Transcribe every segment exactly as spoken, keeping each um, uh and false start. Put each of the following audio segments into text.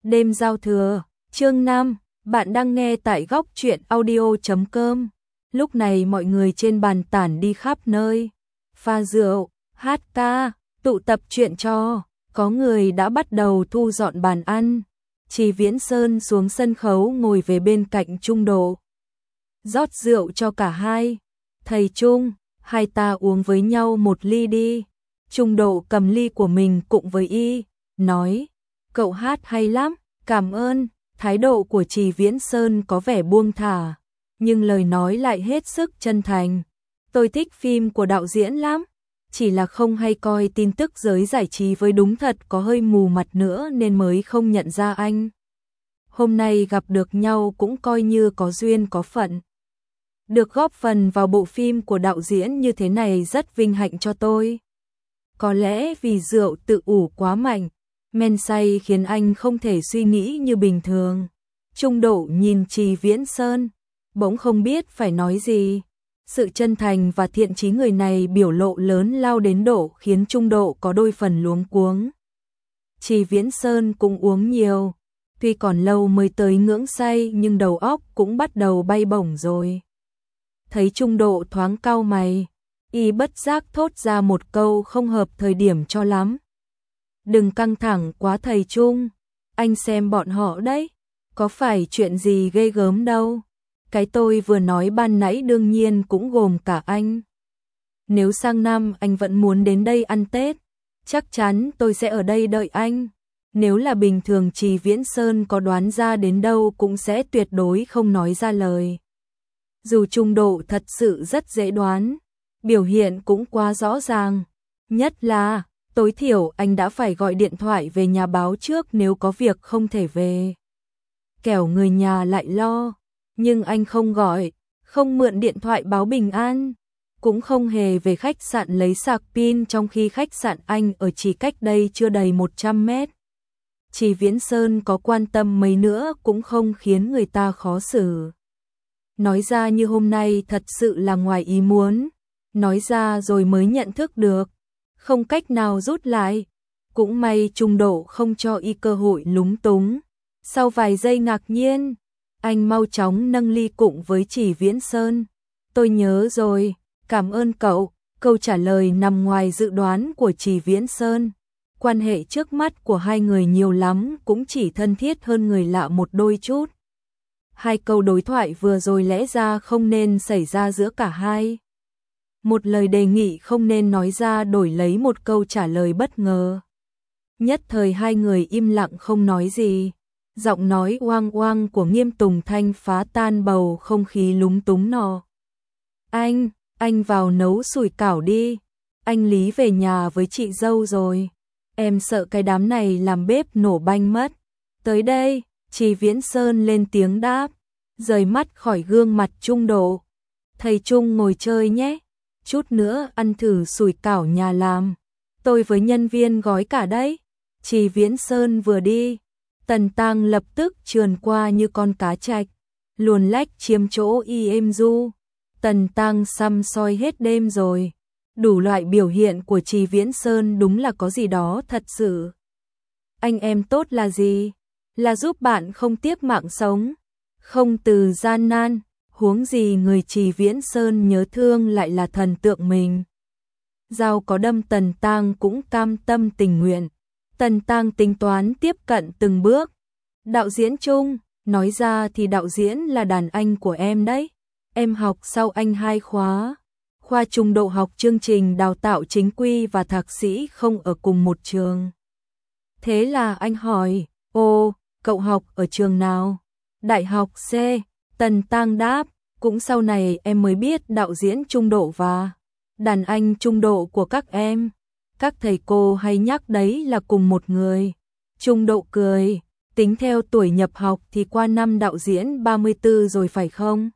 Đêm giao thừa, chương năm, bạn đang nghe tại góc truyện audio chấm com. Lúc này mọi người trên bàn tản đi khắp nơi, pha rượu, hát ca, tụ tập chuyện trò, có người đã bắt đầu thu dọn bàn ăn. Trì Viễn Sơn xuống sân khấu ngồi về bên cạnh Trung Độ, rót rượu cho cả hai. Thầy Trung, hai ta uống với nhau một ly đi. Trung Độ cầm ly của mình cùng với y, nói, cậu hát hay lắm, cảm ơn. Thái độ của Trì Viễn Sơn có vẻ buông thả, nhưng lời nói lại hết sức chân thành. Tôi thích phim của đạo diễn lắm, chỉ là không hay coi tin tức giới giải trí với đúng thật có hơi mù mặt nữa nên mới không nhận ra anh. Hôm nay gặp được nhau cũng coi như có duyên có phận. Được góp phần vào bộ phim của đạo diễn như thế này rất vinh hạnh cho tôi. Có lẽ vì rượu tự ủ quá mạnh, men say khiến anh không thể suy nghĩ như bình thường. Trung Độ nhìn Trì Viễn Sơn, bỗng không biết phải nói gì. Sự chân thành và thiện chí người này biểu lộ lớn lao đến độ khiến Trung Độ có đôi phần luống cuống. Trì Viễn Sơn cũng uống nhiều, tuy còn lâu mới tới ngưỡng say nhưng đầu óc cũng bắt đầu bay bổng rồi. Thấy Trung Độ thoáng cau mày, y bất giác thốt ra một câu không hợp thời điểm cho lắm. Đừng căng thẳng quá thầy Trung, anh xem bọn họ đấy, có phải chuyện gì ghê gớm đâu. Cái tôi vừa nói ban nãy đương nhiên cũng gồm cả anh. Nếu sang năm anh vẫn muốn đến đây ăn Tết, chắc chắn tôi sẽ ở đây đợi anh. Nếu là bình thường Trì Viễn Sơn có đoán ra đến đâu cũng sẽ tuyệt đối không nói ra lời. Dù Trung Độ thật sự rất dễ đoán, biểu hiện cũng quá rõ ràng. Nhất là, tối thiểu anh đã phải gọi điện thoại về nhà báo trước nếu có việc không thể về. Kẻo người nhà lại lo, nhưng anh không gọi, không mượn điện thoại báo bình an, cũng không hề về khách sạn lấy sạc pin trong khi khách sạn anh ở chỉ cách đây chưa đầy một trăm mét. Trì Viễn Sơn có quan tâm mấy nữa cũng không khiến người ta khó xử. Nói ra như hôm nay thật sự là ngoài ý muốn, nói ra rồi mới nhận thức được, không cách nào rút lại. Cũng may Trung Độ không cho y cơ hội lúng túng. Sau vài giây ngạc nhiên, anh mau chóng nâng ly cụng với Trì Viễn Sơn. Tôi nhớ rồi, cảm ơn cậu. Câu trả lời nằm ngoài dự đoán của Trì Viễn Sơn. Quan hệ trước mắt của hai người nhiều lắm cũng chỉ thân thiết hơn người lạ một đôi chút. Hai câu đối thoại vừa rồi lẽ ra không nên xảy ra giữa cả hai. Một lời đề nghị không nên nói ra đổi lấy một câu trả lời bất ngờ. Nhất thời hai người im lặng không nói gì. Giọng nói oang oang của Nghiêm Tùng Thanh phá tan bầu không khí lúng túng nọ. Anh, anh vào nấu sủi cảo đi. Anh Lý về nhà với chị dâu rồi. Em sợ cái đám này làm bếp nổ banh mất. Tới đây, Trì Viễn Sơn lên tiếng đáp, rời mắt khỏi gương mặt Trung Độ. Thầy Trung ngồi chơi nhé. Chút nữa ăn thử sủi cảo nhà làm. Tôi với nhân viên gói cả đấy. Trì Viễn Sơn vừa đi, Tần Tăng lập tức trườn qua như con cá trạch, luồn lách chiếm chỗ y êm du. Tần Tăng xăm soi hết đêm rồi. Đủ loại biểu hiện của Trì Viễn Sơn đúng là có gì đó thật sự. Anh em tốt là gì? Là giúp bạn không tiếc mạng sống, không từ gian nan, huống gì người Trì Viễn Sơn nhớ thương lại là thần tượng mình. Dao có đâm Tần Tăng cũng cam tâm tình nguyện. Tần Tăng tính toán tiếp cận từng bước. Đạo diễn Trung, nói ra thì đạo diễn là đàn anh của em đấy. Em học sau anh hai khóa. Khoa Trung Độ học chương trình đào tạo chính quy và thạc sĩ không ở cùng một trường. Thế là anh hỏi, ô, cậu học ở trường nào? Đại học C. Tần Tăng đáp, cũng sau này em mới biết đạo diễn Trung Độ và đàn anh Trung Độ của các em. Các thầy cô hay nhắc đấy là cùng một người. Trung Độ cười, tính theo tuổi nhập học thì qua năm đạo diễn ba mươi tư rồi phải không?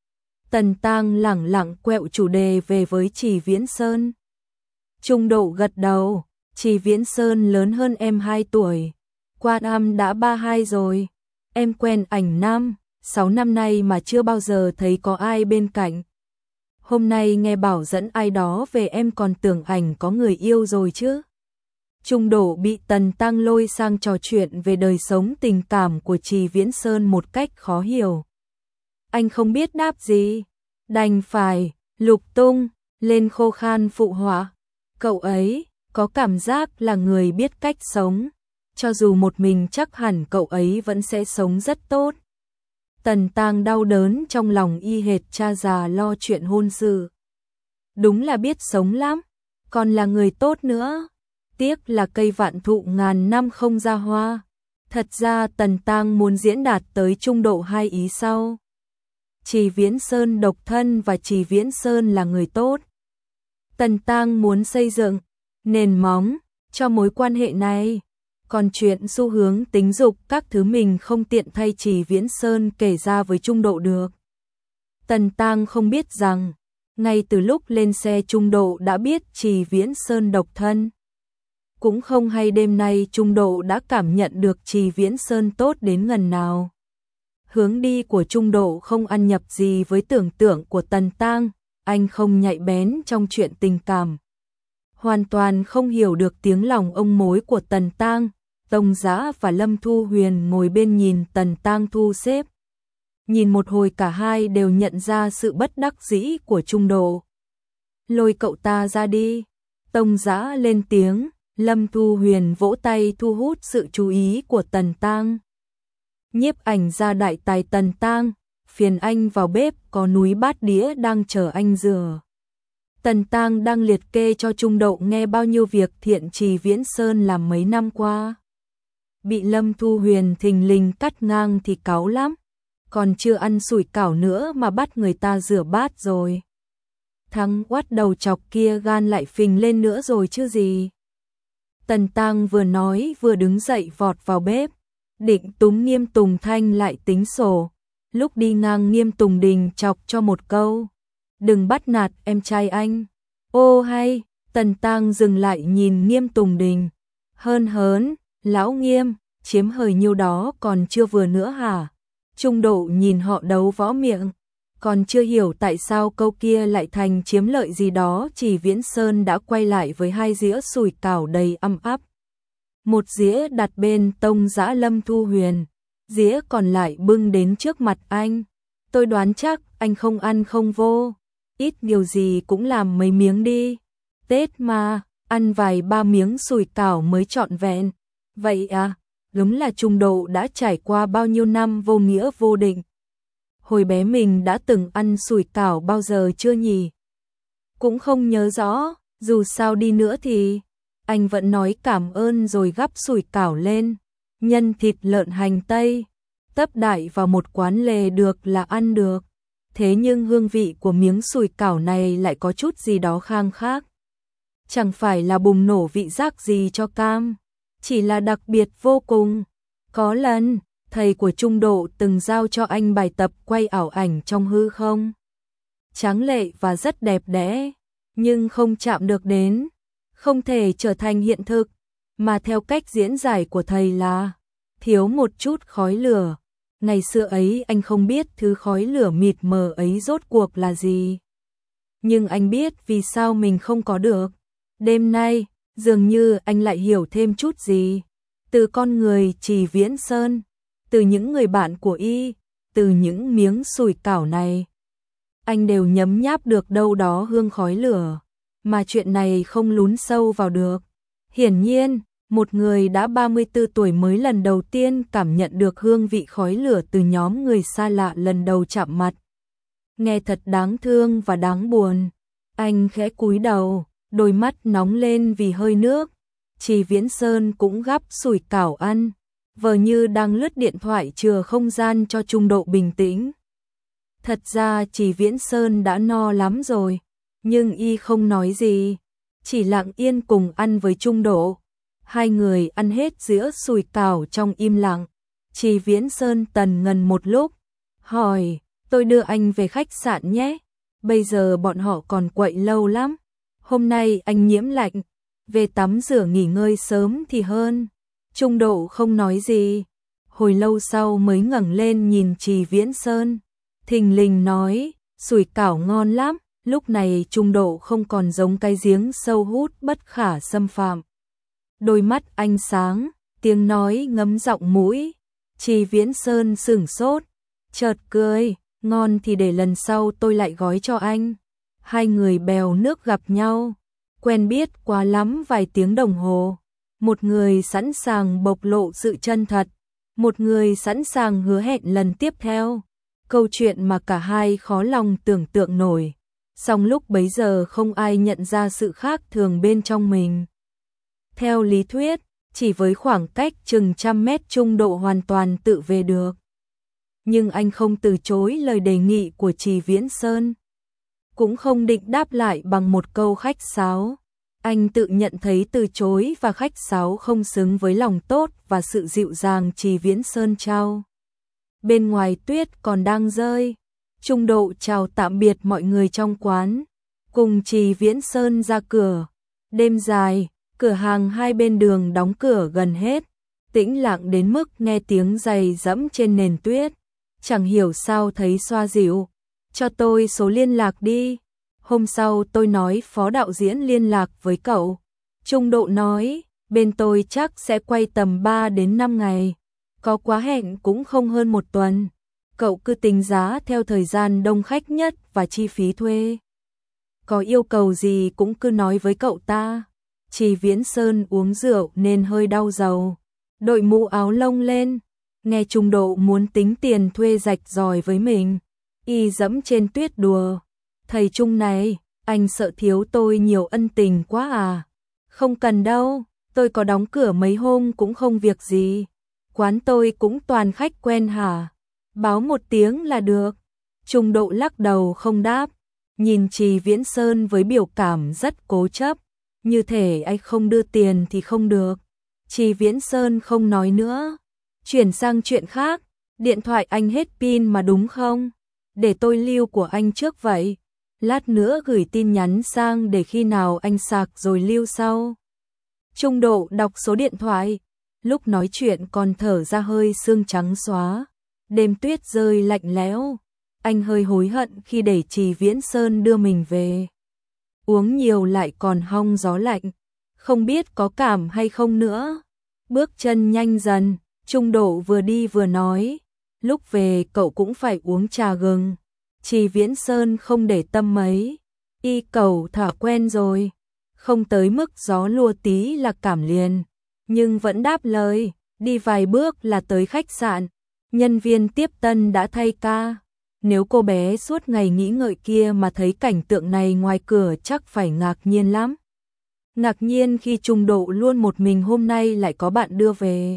Tần Tăng lẳng lặng quẹo chủ đề về với Trì Viễn Sơn. Trung Độ gật đầu, Trì Viễn Sơn lớn hơn em hai tuổi. Qua năm đã ba mươi hai rồi. Em quen ảnh năm, sáu năm nay mà chưa bao giờ thấy có ai bên cạnh. Hôm nay nghe bảo dẫn ai đó về em còn tưởng ảnh có người yêu rồi chứ. Trung Độ bị Tần Tăng lôi sang trò chuyện về đời sống tình cảm của Trì Viễn Sơn một cách khó hiểu. Anh không biết đáp gì, đành phải lục tung lên khô khan phụ họa. Cậu ấy có cảm giác là người biết cách sống, cho dù một mình chắc hẳn cậu ấy vẫn sẽ sống rất tốt. Tần Tăng đau đớn trong lòng y hệt cha già lo chuyện hôn sự. Đúng là biết sống lắm, còn là người tốt nữa. Tiếc là cây vạn thụ ngàn năm không ra hoa. Thật ra Tần Tăng muốn diễn đạt tới Trung Độ hai ý sau. Trì Viễn Sơn độc thân và Trì Viễn Sơn là người tốt. Tần Tăng muốn xây dựng nền móng cho mối quan hệ này. Còn chuyện xu hướng tính dục các thứ mình không tiện thay Trì Viễn Sơn kể ra với Trung Độ được. Tần Tăng không biết rằng, ngay từ lúc lên xe Trung Độ đã biết Trì Viễn Sơn độc thân. Cũng không hay đêm nay Trung Độ đã cảm nhận được Trì Viễn Sơn tốt đến ngần nào. Hướng đi của Trung Độ không ăn nhập gì với tưởng tượng của Tần Tăng, anh không nhạy bén trong chuyện tình cảm. Hoàn toàn không hiểu được tiếng lòng ông mối của Tần Tăng. Tông Giã và Lâm Thu Huyền ngồi bên nhìn Tần Tăng thu xếp. Nhìn một hồi cả hai đều nhận ra sự bất đắc dĩ của Trung Độ. Lôi cậu ta ra đi. Tông Giã lên tiếng, Lâm Thu Huyền vỗ tay thu hút sự chú ý của Tần Tăng. Nhiếp ảnh gia đại tài Tần Tăng, phiền anh vào bếp có núi bát đĩa đang chờ anh rửa. Tần Tăng đang liệt kê cho Trung Độ nghe bao nhiêu việc thiện Trì Viễn Sơn làm mấy năm qua. Bị Lâm Thu Huyền thình lình cắt ngang thì cáu lắm. Còn chưa ăn sủi cảo nữa mà bắt người ta rửa bát rồi. Thằng oát đầu chọc kia gan lại phình lên nữa rồi chứ gì. Tần Tăng vừa nói vừa đứng dậy vọt vào bếp. Định túm Nghiêm Tùng Thanh lại tính sổ. Lúc đi ngang Nghiêm Tùng Đình chọc cho một câu. Đừng bắt nạt em trai anh. Ô hay, Tần Tăng dừng lại nhìn Nghiêm Tùng Đình. Hơn hớn, lão Nghiêm, chiếm hời nhiêu đó còn chưa vừa nữa hả? Trung Độ nhìn họ đấu võ miệng. Còn chưa hiểu tại sao câu kia lại thành chiếm lợi gì đó. Trì Viễn Sơn đã quay lại với hai dĩa sủi cảo đầy âm áp. Một dĩa đặt bên Tông Giã Lâm Thu Huyền. Dĩa còn lại bưng đến trước mặt anh. Tôi đoán chắc anh không ăn không vô. Ít nhiều gì cũng làm mấy miếng đi. Tết mà, ăn vài ba miếng sủi cảo mới trọn vẹn. Vậy à, đúng là Trung Độ đã trải qua bao nhiêu năm vô nghĩa vô định. Hồi bé mình đã từng ăn sủi cảo bao giờ chưa nhỉ? Cũng không nhớ rõ, dù sao đi nữa thì anh vẫn nói cảm ơn rồi gắp sủi cảo lên. Nhân thịt lợn hành tây, tấp đại vào một quán lề được là ăn được. Thế nhưng hương vị của miếng sủi cảo này lại có chút gì đó khang khác. Chẳng phải là bùng nổ vị giác gì cho cam, chỉ là đặc biệt vô cùng. Có lần, thầy của Trung Độ từng giao cho anh bài tập quay ảo ảnh trong hư không. Tráng lệ và rất đẹp đẽ, nhưng không chạm được đến, không thể trở thành hiện thực, mà theo cách diễn giải của thầy là thiếu một chút khói lửa. Ngày xưa ấy anh không biết thứ khói lửa mịt mờ ấy rốt cuộc là gì. Nhưng anh biết vì sao mình không có được. Đêm nay, dường như anh lại hiểu thêm chút gì. Từ con người Trì Viễn Sơn, từ những người bạn của y, từ những miếng sủi cảo này. Anh đều nhấm nháp được đâu đó hương khói lửa, mà chuyện này không lún sâu vào được. Hiển nhiên, một người đã ba mươi tư tuổi mới lần đầu tiên cảm nhận được hương vị khói lửa từ nhóm người xa lạ lần đầu chạm mặt. Nghe thật đáng thương và đáng buồn. Anh khẽ cúi đầu, đôi mắt nóng lên vì hơi nước. Trì Viễn Sơn cũng gắp sủi cảo ăn, vờ như đang lướt điện thoại chừa không gian cho Trung Độ bình tĩnh. Thật ra Trì Viễn Sơn đã no lắm rồi, nhưng y không nói gì, chỉ lặng yên cùng ăn với Trung Độ. Hai người ăn hết dĩa sủi cảo trong im lặng. Trì Viễn Sơn tần ngần một lúc, hỏi, tôi đưa anh về khách sạn nhé, bây giờ bọn họ còn quậy lâu lắm. Hôm nay anh nhiễm lạnh, về tắm rửa nghỉ ngơi sớm thì hơn. Trung Độ không nói gì, hồi lâu sau mới ngẩng lên nhìn Trì Viễn Sơn, thình lình nói, sủi cảo ngon lắm. Lúc này Trung Độ không còn giống cái giếng sâu hút bất khả xâm phạm. đôi mắt anh sáng, tiếng nói ngấm giọng mũi. Trì Viễn Sơn sửng sốt, chợt cười, ngon thì để lần sau tôi lại gói cho anh. Hai người bèo nước gặp nhau, quen biết quá lắm vài tiếng đồng hồ. Một người sẵn sàng bộc lộ sự chân thật, một người sẵn sàng hứa hẹn lần tiếp theo. Câu chuyện mà cả hai khó lòng tưởng tượng nổi. Song lúc bấy giờ không ai nhận ra sự khác thường bên trong mình. Theo lý thuyết, chỉ với khoảng cách chừng trăm mét Trung Độ hoàn toàn tự về được. Nhưng anh không từ chối lời đề nghị của Trì Viễn Sơn. Cũng không định đáp lại bằng một câu khách sáo. Anh tự nhận thấy từ chối và khách sáo không xứng với lòng tốt và sự dịu dàng Trì Viễn Sơn trao. Bên ngoài tuyết còn đang rơi. Trung Độ chào tạm biệt mọi người trong quán, cùng Trì Viễn Sơn ra cửa. Đêm dài, cửa hàng hai bên đường đóng cửa gần hết, tĩnh lặng đến mức nghe tiếng giày dẫm trên nền tuyết. Chẳng hiểu sao thấy xoa dịu. Cho tôi số liên lạc đi. Hôm sau tôi nói phó đạo diễn liên lạc với cậu. Trung Độ nói, bên tôi chắc sẽ quay tầm ba đến năm ngày. Có quá hẹn cũng không hơn một tuần. Cậu cứ tính giá theo thời gian đông khách nhất và chi phí thuê. Có yêu cầu gì cũng cứ nói với cậu ta. Trì Viễn Sơn uống rượu nên hơi đau đầu, đội mũ áo lông lên. Nghe Trung Độ muốn tính tiền thuê rạch ròi với mình, y dẫm trên tuyết đùa. Thầy Trung này, anh sợ thiếu tôi nhiều ân tình quá à? Không cần đâu, tôi có đóng cửa mấy hôm cũng không việc gì. Quán tôi cũng toàn khách quen hả? Báo một tiếng là được. Trung Độ lắc đầu không đáp, nhìn Trì Viễn Sơn với biểu cảm rất cố chấp, như thể anh không đưa tiền thì không được. Trì Viễn Sơn không nói nữa, chuyển sang chuyện khác. Điện thoại anh hết pin mà đúng không? Để tôi lưu của anh trước vậy. Lát nữa gửi tin nhắn sang để khi nào anh sạc rồi lưu sau. Trung Độ đọc số điện thoại, lúc nói chuyện còn thở ra hơi sương trắng xóa. Đêm tuyết rơi lạnh lẽo, anh hơi hối hận khi để Trì Viễn Sơn đưa mình về. Uống nhiều lại còn hong gió lạnh, không biết có cảm hay không nữa. Bước chân nhanh dần, Trung Độ vừa đi vừa nói, lúc về cậu cũng phải uống trà gừng. Trì Viễn Sơn không để tâm mấy, y cậu thả quen rồi, không tới mức gió lùa tí là cảm liền, nhưng vẫn đáp lời. Đi vài bước là tới khách sạn, nhân viên tiếp tân đã thay ca. Nếu cô bé suốt ngày nghĩ ngợi kia mà thấy cảnh tượng này ngoài cửa chắc phải ngạc nhiên lắm. Ngạc nhiên khi Trung Độ luôn một mình hôm nay lại có bạn đưa về.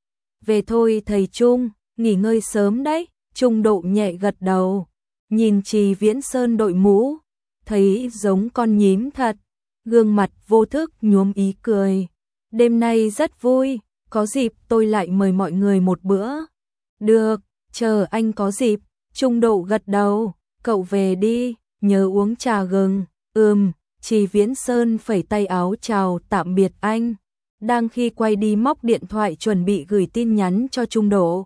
Về thôi thầy Trung, nghỉ ngơi sớm đấy. Trung Độ nhẹ gật đầu, nhìn Trì Viễn Sơn đội mũ, thấy giống con nhím thật, gương mặt vô thức nhuốm ý cười. Đêm nay rất vui, có dịp tôi lại mời mọi người một bữa. Được, chờ anh có dịp. Trung Độ gật đầu, cậu về đi, nhớ uống trà gừng. Ừm. Trì Viễn Sơn phẩy tay áo chào tạm biệt anh, đang khi quay đi móc điện thoại chuẩn bị gửi tin nhắn cho Trung Độ.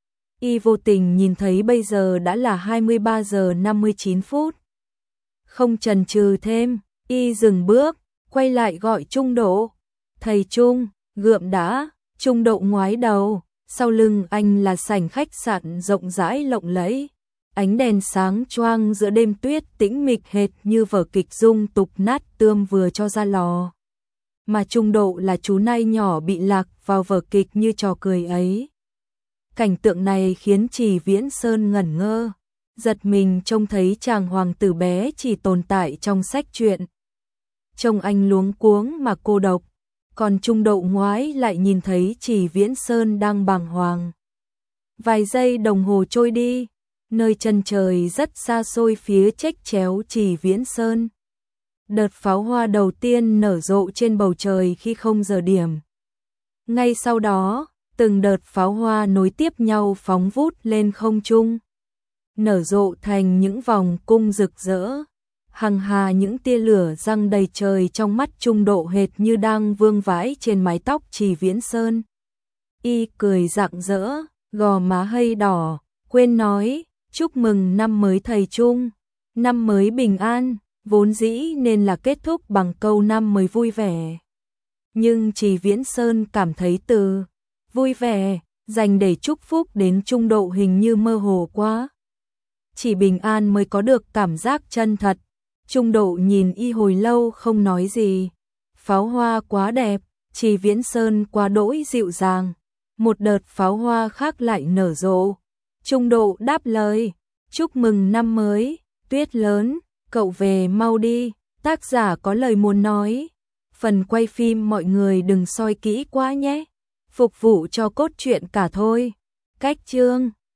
Y vô tình nhìn thấy bây giờ đã là hai mươi ba giờ năm mươi chín phút. Không chần chừ thêm, y dừng bước, quay lại gọi Trung Độ. Thầy Trung, gượm đã. Trung Độ ngoái đầu, sau lưng anh là sảnh khách sạn rộng rãi lộng lẫy. Ánh đèn sáng choang giữa đêm tuyết tĩnh mịch hệt như vở kịch dung tục nát tươm vừa cho ra lò. Mà Trung Độ là chú nai nhỏ bị lạc vào vở kịch như trò cười ấy. Cảnh tượng này khiến Trì Viễn Sơn ngẩn ngơ, giật mình trông thấy chàng hoàng tử bé chỉ tồn tại trong sách truyện. Trông anh luống cuống mà cô độc, còn Trung Độ ngoái lại nhìn thấy Trì Viễn Sơn đang bàng hoàng. Vài giây đồng hồ trôi đi, nơi chân trời rất xa xôi phía chếch chéo Trì Viễn Sơn. Đợt pháo hoa đầu tiên nở rộ trên bầu trời khi không giờ điểm. Ngay sau đó, từng đợt pháo hoa nối tiếp nhau phóng vút lên không trung, nở rộ thành những vòng cung rực rỡ. Hằng hà những tia lửa răng đầy trời trong mắt Trung Độ hệt như đang vương vãi trên mái tóc Trì Viễn Sơn. Y cười rạng rỡ, gò má hơi đỏ, quên nói, chúc mừng năm mới thầy Trung, năm mới bình an, vốn dĩ nên là kết thúc bằng câu năm mới vui vẻ. nhưng Trì Viễn Sơn cảm thấy từ vui vẻ dành để chúc phúc đến Trung Độ hình như mơ hồ quá. Chỉ bình an mới có được cảm giác chân thật. Trung Độ nhìn y hồi lâu không nói gì. Pháo hoa quá đẹp, Trì Viễn Sơn quá đỗi dịu dàng. Một đợt pháo hoa khác lại nở rộ. Trung Độ đáp lời, chúc mừng năm mới, Tuyết lớn, cậu về mau đi. Tác giả có lời muốn nói. Phần quay phim mọi người đừng soi kỹ quá nhé. Phục vụ cho cốt truyện cả thôi. Cách chương